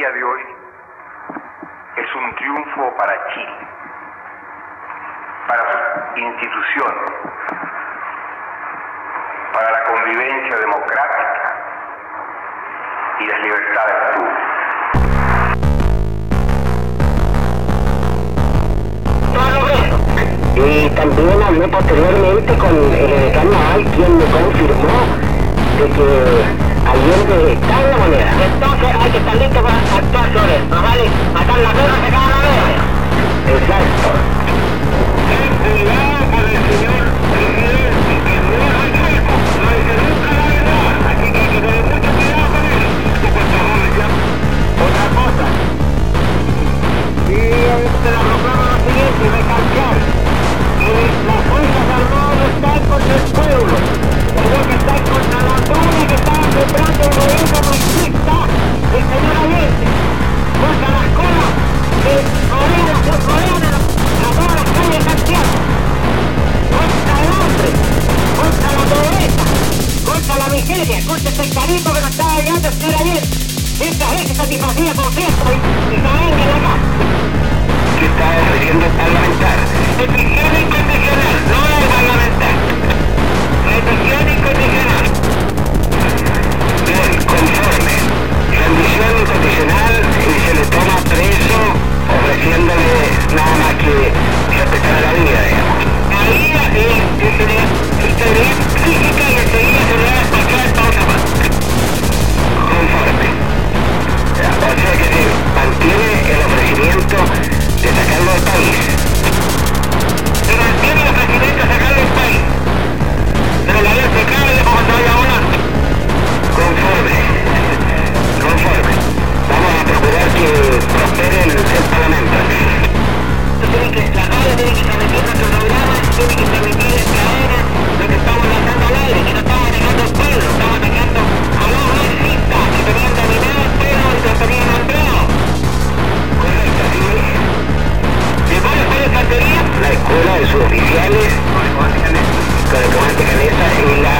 día de hoy es un triunfo para Chile, para sus instituciones, para la convivencia democrática y las libertades públicas. Y también hablé posteriormente con el decano Naval, quien me confirmó de que Allende está en La Moneda. Entonces hay que estar listo para actuar sobre esto, ¿vale? Matar la perra, sacar la moneda. Exacto. Ten cuidado con el señor presidente, que no es riesgo, no dice nunca la verdad, así que hay que tener mucho cuidado con él. Otra cosa. Y se la proclama lo siguiente, recalcar que las Fuerzas Armadas no están contra el pueblo, sino que están contra la toma que estaban sembrando el gobierno marxista del señor Allende, contra las colas que rodean a todas las calles de Santiago, contra el hambre, contra la pobreza, contra la miseria, contra el sectarismo que nos estaba llegando el señor Allende, mientras él se satisfacía con fiesta y saben en la casa. ¿Qué está ofreciendo el parlamentar? Petición incondicional, no es parlamentar. Petición incondicional. Bien, conforme. Rendición incondicional y se le toma preso ofreciéndole nada más que respetar la vida, digamos. La vida es integridad física y enseguida se le va a despachar para otra parte. Conforme. O sea que se mantiene el ofrecimiento de sacarlo del país. Se mantiene el ofrecimiento de sacarlo del país. Pero la ley se cae y después cuando vaya a volar. Conforme. Conforme. Vamos a procurar que prospere el Parlamento. La radio tiene que transmitir nuestro programa, tiene que transmitir esta hora lo que estamos lanzando al aire, que no estamos atacando al pueblo, estamos atacando a los marxistas que tenían dominado el pueblo y los tenían hambriados. Correcto, sí. ¿De cuál fue la infantería? La escuela de suboficiales con el comandante Canesa y la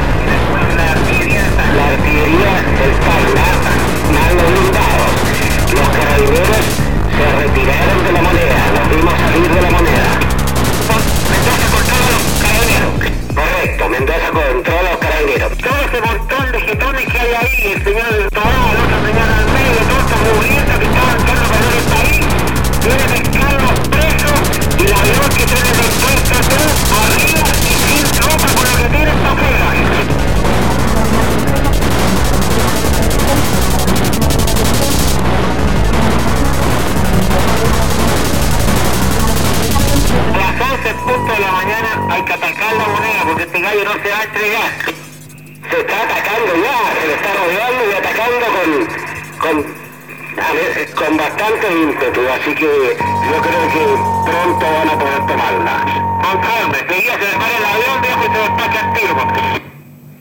artillería del Parla, más los blindados. Los carabineros se retiraron de La Moneda, los vimos salir de La Moneda. Mendoza controla a los carabineros. Correcto, Mendoza controla a los carabineros. Todo ese montón de jetones que hay ahí, el señor del Torado, el otro señor al medio, todos estos mugrientos que estaban echando para el país, deben pescarlos presos y la verdad que se les encuentra todo arriba y sin ropa con lo que tienen para afuera. A las 11:00 de la mañana hay que atacar La Moneda porque este gallo no se va a entregar. Se está atacando ya, se le está rodeando y atacando con bastante ímpetu, así que yo creo que pronto van a poder tomarla. Conforme, seguía se le para la